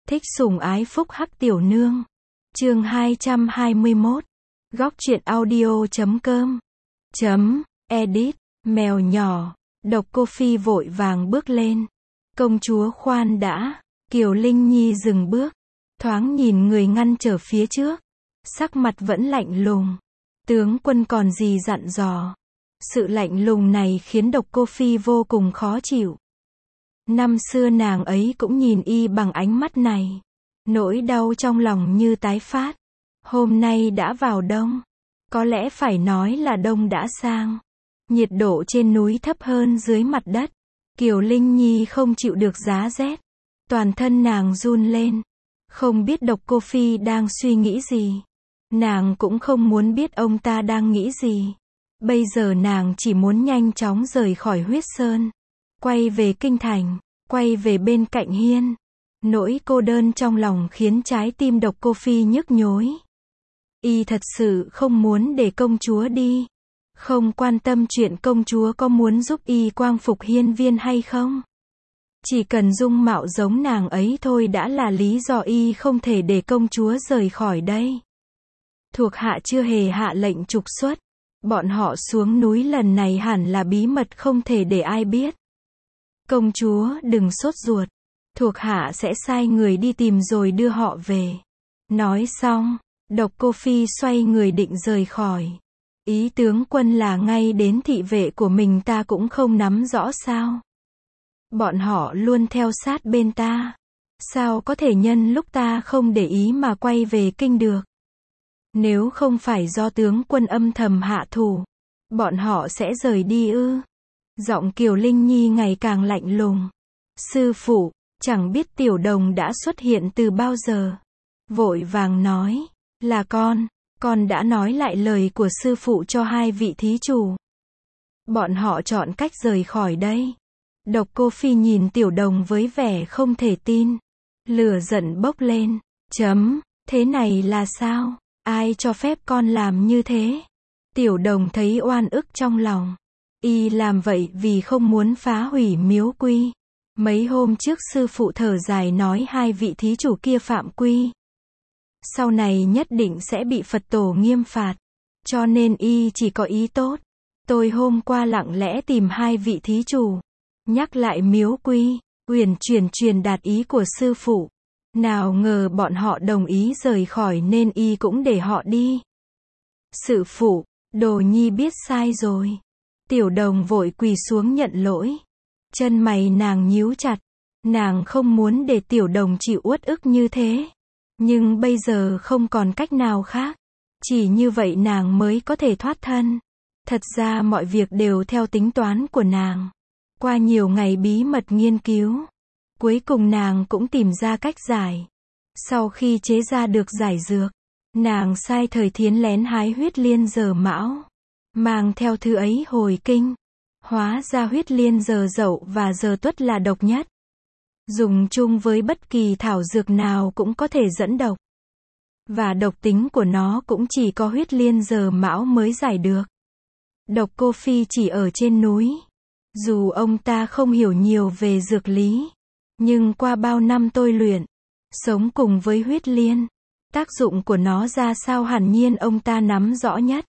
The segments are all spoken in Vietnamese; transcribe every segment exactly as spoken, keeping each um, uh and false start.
Thích sủng ái phúc hắc tiểu nương. Chương hai trăm hai mươi mốt. Góc truyện audio chấm com. Chấm, edit, mèo nhỏ. Độc Cô Phi vội vàng bước lên. Công chúa khoan đã. Kiều Linh Nhi dừng bước. Thoáng nhìn người ngăn trở phía trước. Sắc mặt vẫn lạnh lùng. Tướng quân còn gì dặn dò. Sự lạnh lùng này khiến Độc Cô Phi vô cùng khó chịu. Năm xưa nàng ấy cũng nhìn y bằng ánh mắt này. Nỗi đau trong lòng như tái phát. Hôm nay đã vào đông. Có lẽ phải nói là đông đã sang. Nhiệt độ trên núi thấp hơn dưới mặt đất. Kiều Linh Nhi không chịu được giá rét. Toàn thân nàng run lên. Không biết Độc Cô Phi đang suy nghĩ gì. Nàng cũng không muốn biết ông ta đang nghĩ gì. Bây giờ nàng chỉ muốn nhanh chóng rời khỏi Huyết Sơn. Quay về kinh thành. Quay về bên cạnh Hiên. Nỗi cô đơn trong lòng khiến trái tim Độc Cô Phi nhức nhối. Y thật sự không muốn để công chúa đi. Không quan tâm chuyện công chúa có muốn giúp y quang phục hiên viên hay không. Chỉ cần dung mạo giống nàng ấy thôi đã là lý do y không thể để công chúa rời khỏi đây. Thuộc hạ chưa hề hạ lệnh trục xuất. Bọn họ xuống núi lần này hẳn là bí mật không thể để ai biết. Công chúa đừng sốt ruột. Thuộc hạ sẽ sai người đi tìm rồi đưa họ về. Nói xong, Độc Cô Phi xoay người định rời khỏi. Ý tướng quân là ngay đến thị vệ của mình ta cũng không nắm rõ sao. Bọn họ luôn theo sát bên ta. Sao có thể nhân lúc ta không để ý mà quay về kinh được. Nếu không phải do tướng quân âm thầm hạ thủ, bọn họ sẽ rời đi ư. Giọng Kiều Linh Nhi ngày càng lạnh lùng. Sư phụ, chẳng biết tiểu đồng đã xuất hiện từ bao giờ. Vội vàng nói, là con, con đã nói lại lời của sư phụ cho hai vị thí chủ. Bọn họ chọn cách rời khỏi đây. Độc Cô Phi nhìn tiểu đồng với vẻ không thể tin. Lửa giận bốc lên. Chấm, thế này là sao? Ai cho phép con làm như thế? Tiểu đồng thấy oan ức trong lòng. Y làm vậy vì không muốn phá hủy miếu quy. Mấy hôm trước sư phụ thở dài nói hai vị thí chủ kia phạm quy. Sau này nhất định sẽ bị Phật tổ nghiêm phạt. Cho nên y chỉ có ý tốt. Tôi hôm qua lặng lẽ tìm hai vị thí chủ. Nhắc lại miếu quy, uyển chuyển truyền đạt ý của sư phụ. Nào ngờ bọn họ đồng ý rời khỏi nên y cũng để họ đi. Sư phụ, đồ nhi biết sai rồi. Tiểu đồng vội quỳ xuống nhận lỗi. Chân mày nàng nhíu chặt. Nàng không muốn để tiểu đồng chịu uất ức như thế. Nhưng bây giờ không còn cách nào khác. Chỉ như vậy nàng mới có thể thoát thân. Thật ra mọi việc đều theo tính toán của nàng. Qua nhiều ngày bí mật nghiên cứu. Cuối cùng nàng cũng tìm ra cách giải. Sau khi chế ra được giải dược. Nàng sai Thời Thiến lén hái huyết liên giờ mão. Mang theo thứ ấy hồi kinh. Hóa ra huyết liên giờ dậu và giờ tuất là độc nhất. Dùng chung với bất kỳ thảo dược nào cũng có thể dẫn độc. Và độc tính của nó cũng chỉ có huyết liên giờ mão mới giải được. Độc Cô Phi chỉ ở trên núi. Dù ông ta không hiểu nhiều về dược lý. Nhưng qua bao năm tôi luyện. Sống cùng với huyết liên. Tác dụng của nó ra sao hẳn nhiên ông ta nắm rõ nhất.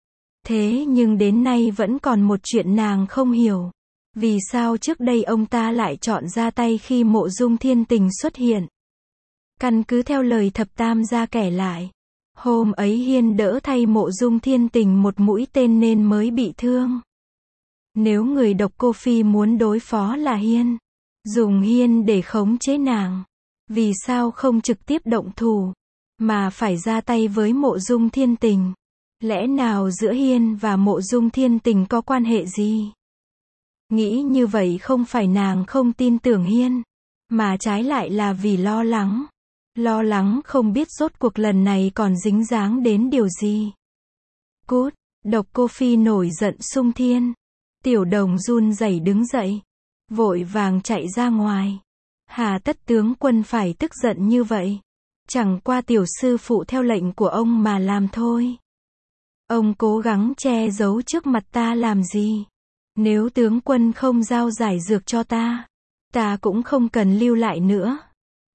Thế nhưng đến nay vẫn còn một chuyện nàng không hiểu. Vì sao trước đây ông ta lại chọn ra tay khi Mộ Dung Thiên Tình xuất hiện? Căn cứ theo lời thập tam gia kể lại. Hôm ấy Hiên đỡ thay Mộ Dung Thiên Tình một mũi tên nên mới bị thương. Nếu người Độc Cô Phi muốn đối phó là Hiên. Dùng Hiên để khống chế nàng. Vì sao không trực tiếp động thủ. Mà phải ra tay với Mộ Dung Thiên Tình. Lẽ nào giữa Hiên và Mộ Dung Thiên Tình có quan hệ gì? Nghĩ như vậy không phải nàng không tin tưởng Hiên. Mà trái lại là vì lo lắng. Lo lắng không biết rốt cuộc lần này còn dính dáng đến điều gì. Cút, Độc Cô Phi nổi giận xung thiên. Tiểu đồng run rẩy đứng dậy. Vội vàng chạy ra ngoài. Hà tất tướng quân phải tức giận như vậy. Chẳng qua tiểu sư phụ theo lệnh của ông mà làm thôi. Ông cố gắng che giấu trước mặt ta làm gì? Nếu tướng quân không giao giải dược cho ta, ta cũng không cần lưu lại nữa.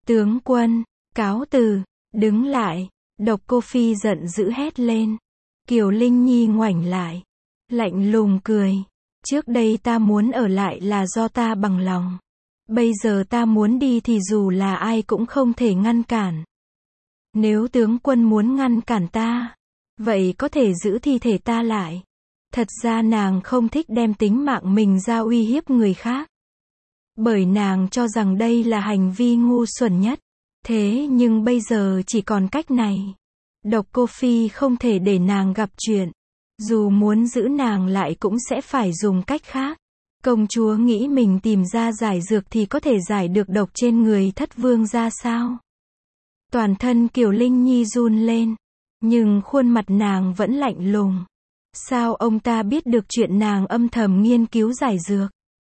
Tướng quân, cáo từ, đứng lại. Độc Cô Phi giận dữ hét lên. Kiều Linh Nhi ngoảnh lại, lạnh lùng cười. Trước đây ta muốn ở lại là do ta bằng lòng. Bây giờ ta muốn đi thì dù là ai cũng không thể ngăn cản. Nếu tướng quân muốn ngăn cản ta, vậy có thể giữ thi thể ta lại. Thật ra nàng không thích đem tính mạng mình ra uy hiếp người khác. Bởi nàng cho rằng đây là hành vi ngu xuẩn nhất. Thế nhưng bây giờ chỉ còn cách này. Độc Cô Phi không thể để nàng gặp chuyện. Dù muốn giữ nàng lại cũng sẽ phải dùng cách khác. Công chúa nghĩ mình tìm ra giải dược thì có thể giải được độc trên người Thất Vương ra sao? Toàn thân Kiều Linh Nhi run lên. Nhưng khuôn mặt nàng vẫn lạnh lùng. Sao ông ta biết được chuyện nàng âm thầm nghiên cứu giải dược?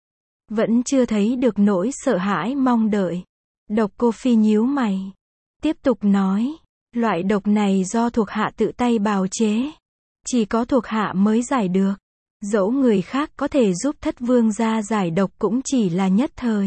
Vẫn chưa thấy được nỗi sợ hãi mong đợi. Độc Cô Phi nhíu mày. Tiếp tục nói. Loại độc này do thuộc hạ tự tay bào chế. Chỉ có thuộc hạ mới giải được. Dẫu người khác có thể giúp Thất Vương gia giải độc cũng chỉ là nhất thời.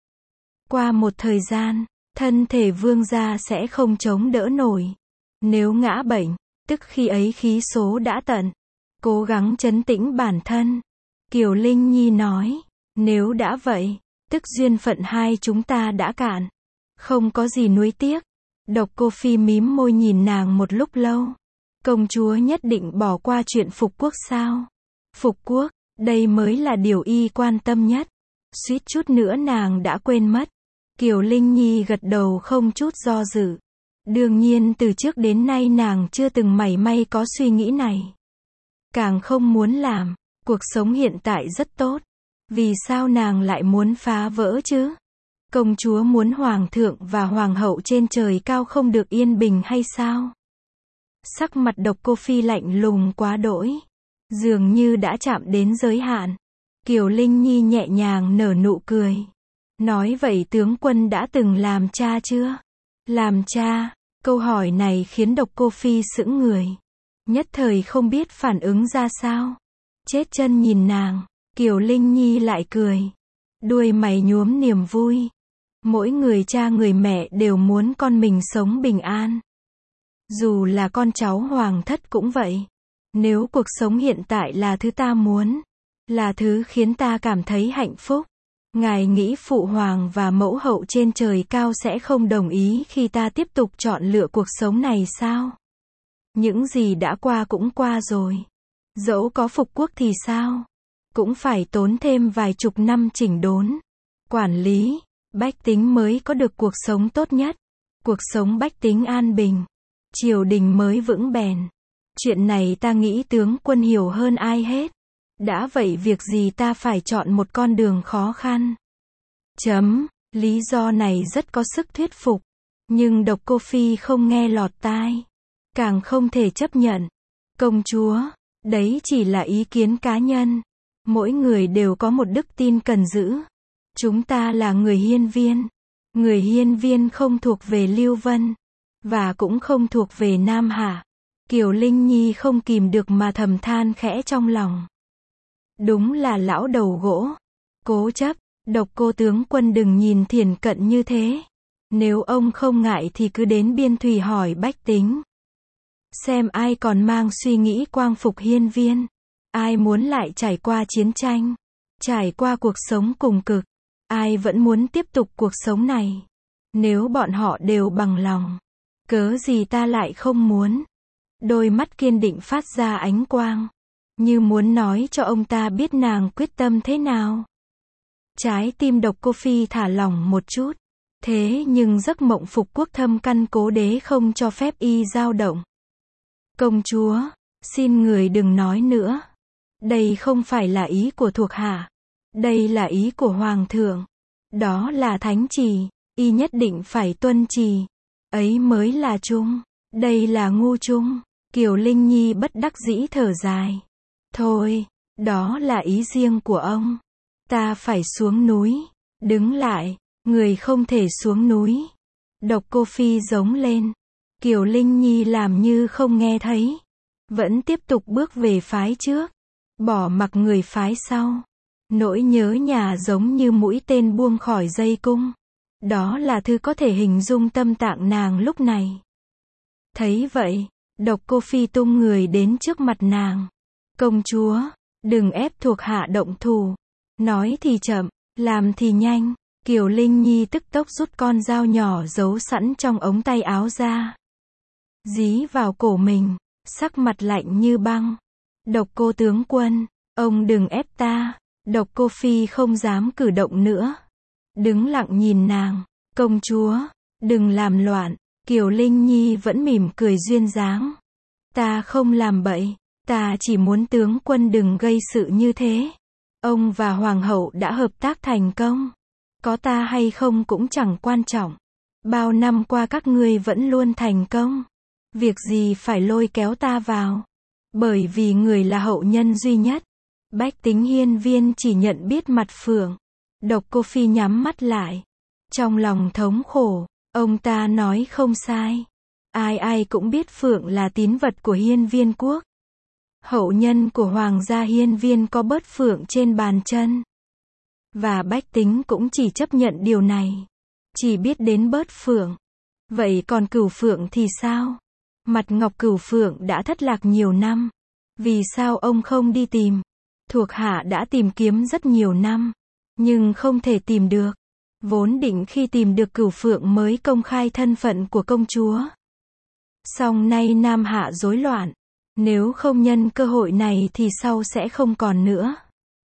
Qua một thời gian, thân thể vương gia sẽ không chống đỡ nổi. Nếu ngã bệnh, tức khi ấy khí số đã tận. Cố gắng trấn tĩnh bản thân. Kiều Linh Nhi nói, nếu đã vậy, tức duyên phận hai chúng ta đã cạn. Không có gì nuối tiếc. Độc Cô Phi mím môi nhìn nàng một lúc lâu. Công chúa nhất định bỏ qua chuyện phục quốc sao? Phục quốc, đây mới là điều y quan tâm nhất. Suýt chút nữa nàng đã quên mất. Kiều Linh Nhi gật đầu không chút do dự. Đương nhiên từ trước đến nay nàng chưa từng mảy may có suy nghĩ này. Càng không muốn làm. Cuộc sống hiện tại rất tốt. Vì sao nàng lại muốn phá vỡ chứ? Công chúa muốn hoàng thượng và hoàng hậu trên trời cao không được yên bình hay sao? Sắc mặt Độc Cô Phi lạnh lùng quá đỗi. Dường như đã chạm đến giới hạn. Kiều Linh Nhi nhẹ nhàng nở nụ cười. Nói vậy tướng quân đã từng làm cha chưa? Làm cha? Câu hỏi này khiến Độc Cô Phi sững người. Nhất thời không biết phản ứng ra sao. Chết chân nhìn nàng. Kiều Linh Nhi lại cười. Đuôi mày nhuốm niềm vui. Mỗi người cha người mẹ đều muốn con mình sống bình an. Dù là con cháu hoàng thất cũng vậy. Nếu cuộc sống hiện tại là thứ ta muốn, là thứ khiến ta cảm thấy hạnh phúc, ngài nghĩ phụ hoàng và mẫu hậu trên trời cao sẽ không đồng ý khi ta tiếp tục chọn lựa cuộc sống này sao? Những gì đã qua cũng qua rồi. Dẫu có phục quốc thì sao? Cũng phải tốn thêm vài chục năm chỉnh đốn, quản lý, bách tính mới có được cuộc sống tốt nhất. Cuộc sống bách tính an bình, triều đình mới vững bền. Chuyện này ta nghĩ tướng quân hiểu hơn ai hết. Đã vậy việc gì ta phải chọn một con đường khó khăn? Chấm, lý do này rất có sức thuyết phục. Nhưng Độc Cô Phi không nghe lọt tai. Càng không thể chấp nhận. Công chúa, đấy chỉ là ý kiến cá nhân. Mỗi người đều có một đức tin cần giữ. Chúng ta là người hiên viên. Người hiên viên không thuộc về Lưu Vân. Và cũng không thuộc về Nam Hạ. Kiều Linh Nhi không kìm được mà thầm than khẽ trong lòng. Đúng là lão đầu gỗ. Cố chấp. Độc Cô tướng quân đừng nhìn thiển cận như thế. Nếu ông không ngại thì cứ đến biên thùy hỏi bách tính. Xem ai còn mang suy nghĩ quang phục hiên viên. Ai muốn lại trải qua chiến tranh. Trải qua cuộc sống cùng cực. Ai vẫn muốn tiếp tục cuộc sống này. Nếu bọn họ đều bằng lòng. Cớ gì ta lại không muốn. Đôi mắt kiên định phát ra ánh quang. Như muốn nói cho ông ta biết nàng quyết tâm thế nào. Trái tim Độc Cô Phi thả lỏng một chút. Thế nhưng giấc mộng phục quốc thâm căn cố đế không cho phép y dao động. Công chúa, xin người đừng nói nữa. Đây không phải là ý của thuộc hạ. Đây là ý của hoàng thượng. Đó là thánh chỉ. Y nhất định phải tuân trì. Ấy mới là trung. Đây là ngu trung. Kiều Linh Nhi bất đắc dĩ thở dài. Thôi, đó là ý riêng của ông. Ta phải xuống núi. Đứng lại, người không thể xuống núi. Độc Cô Phi giống lên. Kiều Linh Nhi làm như không nghe thấy. Vẫn tiếp tục bước về phái trước. Bỏ mặc người phái sau. Nỗi nhớ nhà giống như mũi tên buông khỏi dây cung. Đó là thứ có thể hình dung tâm trạng nàng lúc này. Thấy vậy, Độc Cô Phi tung người đến trước mặt nàng. Công chúa, đừng ép thuộc hạ động thủ. Nói thì chậm, làm thì nhanh. Kiều Linh Nhi tức tốc rút con dao nhỏ giấu sẵn trong ống tay áo ra. Dí vào cổ mình, sắc mặt lạnh như băng. Độc Cô tướng quân, ông đừng ép ta. Độc Cô Phi không dám cử động nữa. Đứng lặng nhìn nàng. Công chúa, đừng làm loạn. Kiều Linh Nhi vẫn mỉm cười duyên dáng. Ta không làm bậy. Ta chỉ muốn tướng quân đừng gây sự như thế. Ông và hoàng hậu đã hợp tác thành công. Có ta hay không cũng chẳng quan trọng. Bao năm qua các ngươi vẫn luôn thành công. Việc gì phải lôi kéo ta vào. Bởi vì người là hậu nhân duy nhất. Bách Tính hiên viên chỉ nhận biết mặt Phượng. Độc Cô Phi nhắm mắt lại. Trong lòng thống khổ, ông ta nói không sai. Ai ai cũng biết Phượng là tín vật của hiên viên quốc. Hậu nhân của hoàng gia hiên viên có bớt Phượng trên bàn chân. Và bách tính cũng chỉ chấp nhận điều này. Chỉ biết đến bớt Phượng. Vậy còn Cửu Phượng thì sao? Mặt Ngọc Cửu Phượng đã thất lạc nhiều năm. Vì sao ông không đi tìm? Thuộc hạ đã tìm kiếm rất nhiều năm. Nhưng không thể tìm được. Vốn định khi tìm được Cửu Phượng mới công khai thân phận của công chúa. Song nay Nam Hạ rối loạn. Nếu không nhân cơ hội này thì sau sẽ không còn nữa.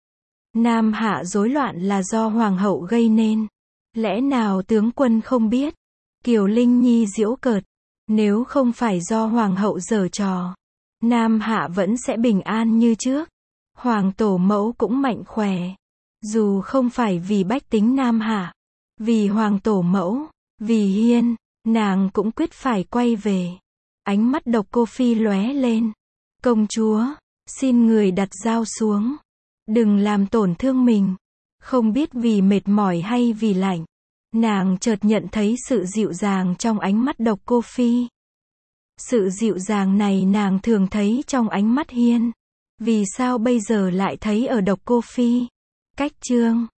Nam Hạ rối loạn là do hoàng hậu gây nên. Lẽ nào tướng quân không biết? Kiều Linh Nhi giễu cợt. Nếu không phải do hoàng hậu giở trò, Nam Hạ vẫn sẽ bình an như trước. Hoàng tổ mẫu cũng mạnh khỏe. Dù không phải vì bách tính Nam Hạ, vì hoàng tổ mẫu, vì hiên, nàng cũng quyết phải quay về. Ánh mắt Độc Cô Phi lóe lên. Công chúa, xin người đặt dao xuống. Đừng làm tổn thương mình. Không biết vì mệt mỏi hay vì lạnh. Nàng chợt nhận thấy sự dịu dàng trong ánh mắt Độc Cô Phi. Sự dịu dàng này nàng thường thấy trong ánh mắt hiên. Vì sao bây giờ lại thấy ở Độc Cô Phi? Cách chương